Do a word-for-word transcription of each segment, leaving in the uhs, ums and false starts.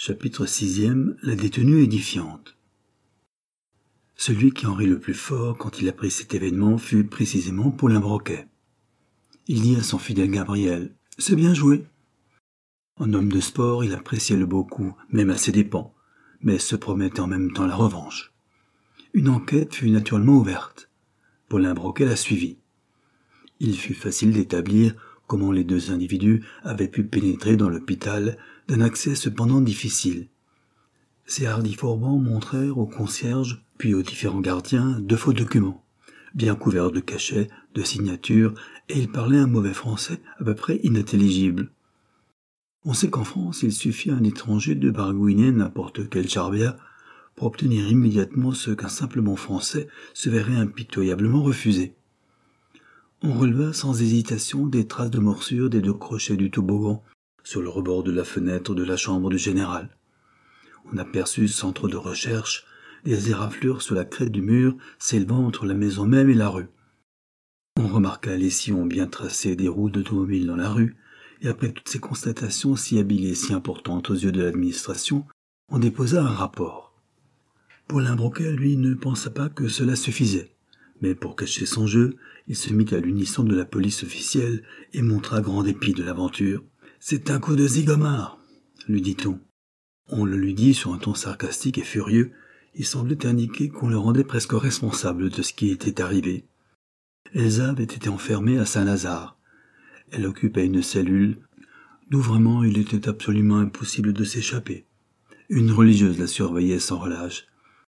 Chapitre sixième. La détenue édifiante. Celui qui en rit le plus fort quand il apprit cet événement fut précisément Paulin Broquet. Il dit à son fidèle Gabriel « C'est bien joué ». En homme de sport, il appréciait le beau coup, même à ses dépens, mais se promettait en même temps la revanche. Une enquête fut naturellement ouverte. Paulin Broquet la suivit. Il fut facile d'établir comment les deux individus avaient pu pénétrer dans l'hôpital d'un accès cependant difficile. Ces hardis fourbands montrèrent au concierge, puis aux différents gardiens, de faux documents, bien couverts de cachets, de signatures, et ils parlaient un mauvais français à peu près inintelligible. On sait qu'en France, il suffit à un étranger de baragouiner n'importe quel charbia pour obtenir immédiatement ce qu'un simple bon français se verrait impitoyablement refuser. On releva sans hésitation des traces de morsures des deux crochets du toboggan sur le rebord de la fenêtre de la chambre du général. On aperçut, sans trop de recherche, des éraflures sur la crête du mur s'élevant entre la maison même et la rue. On remarqua les sillons bien tracés des roues d'automobile dans la rue, et après toutes ces constatations si habiles et si importantes aux yeux de l'administration, on déposa un rapport. Paulin Broquet, lui, ne pensa pas que cela suffisait, mais pour cacher son jeu, il se mit à l'unisson de la police officielle et montra grand dépit de l'aventure. « C'est un coup de zigomard !» lui dit-on. On le lui dit sur un ton sarcastique et furieux. Il semblait indiquer qu'on le rendait presque responsable de ce qui était arrivé. Elsa avait été enfermée à Saint-Lazare. Elle occupait une cellule d'où vraiment il était absolument impossible de s'échapper. Une religieuse la surveillait sans relâche.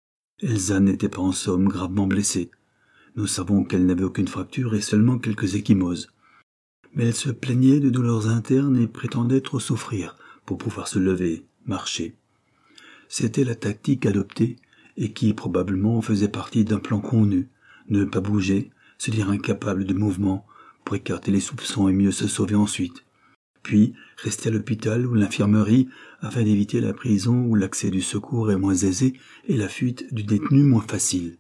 Elsa n'était pas en somme gravement blessée. Nous savons qu'elle n'avait aucune fracture et seulement quelques ecchymoses. Mais elle se plaignait de douleurs internes et prétendait trop souffrir pour pouvoir se lever, marcher. C'était la tactique adoptée et qui probablement faisait partie d'un plan convenu, ne pas bouger, se dire incapable de mouvement pour écarter les soupçons et mieux se sauver ensuite. Puis rester à l'hôpital ou l'infirmerie afin d'éviter la prison où l'accès du secours est moins aisé et la fuite du détenu moins facile.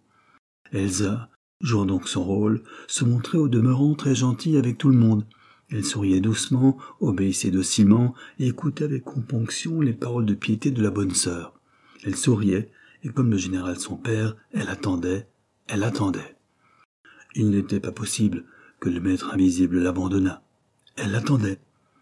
Elsa, jouant donc son rôle, se montrait au demeurant très gentille avec tout le monde. Elle souriait doucement, obéissait docilement et écoutait avec componction les paroles de piété de la bonne sœur. Elle souriait, et comme le général son père, elle attendait, elle attendait. Il n'était pas possible que le maître invisible l'abandonnât. Elle attendait.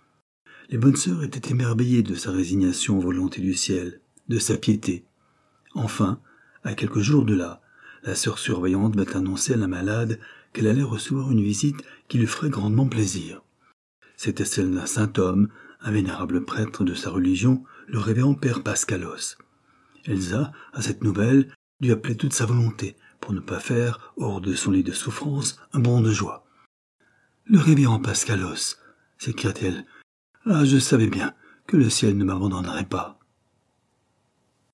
Les bonnes sœurs étaient émerveillées de sa résignation aux volontés du ciel, de sa piété. Enfin, à quelques jours de là, la sœur surveillante vint annoncer à la malade qu'elle allait recevoir une visite qui lui ferait grandement plaisir. C'était celle d'un saint homme, un vénérable prêtre de sa religion, le révérend père Pascalos. Elsa, à cette nouvelle, dut appeler toute sa volonté pour ne pas faire, hors de son lit de souffrance, un bond de joie. « Le révérend Pascalos !» s'écria-t-elle. « Ah, je savais bien que le ciel ne m'abandonnerait pas. »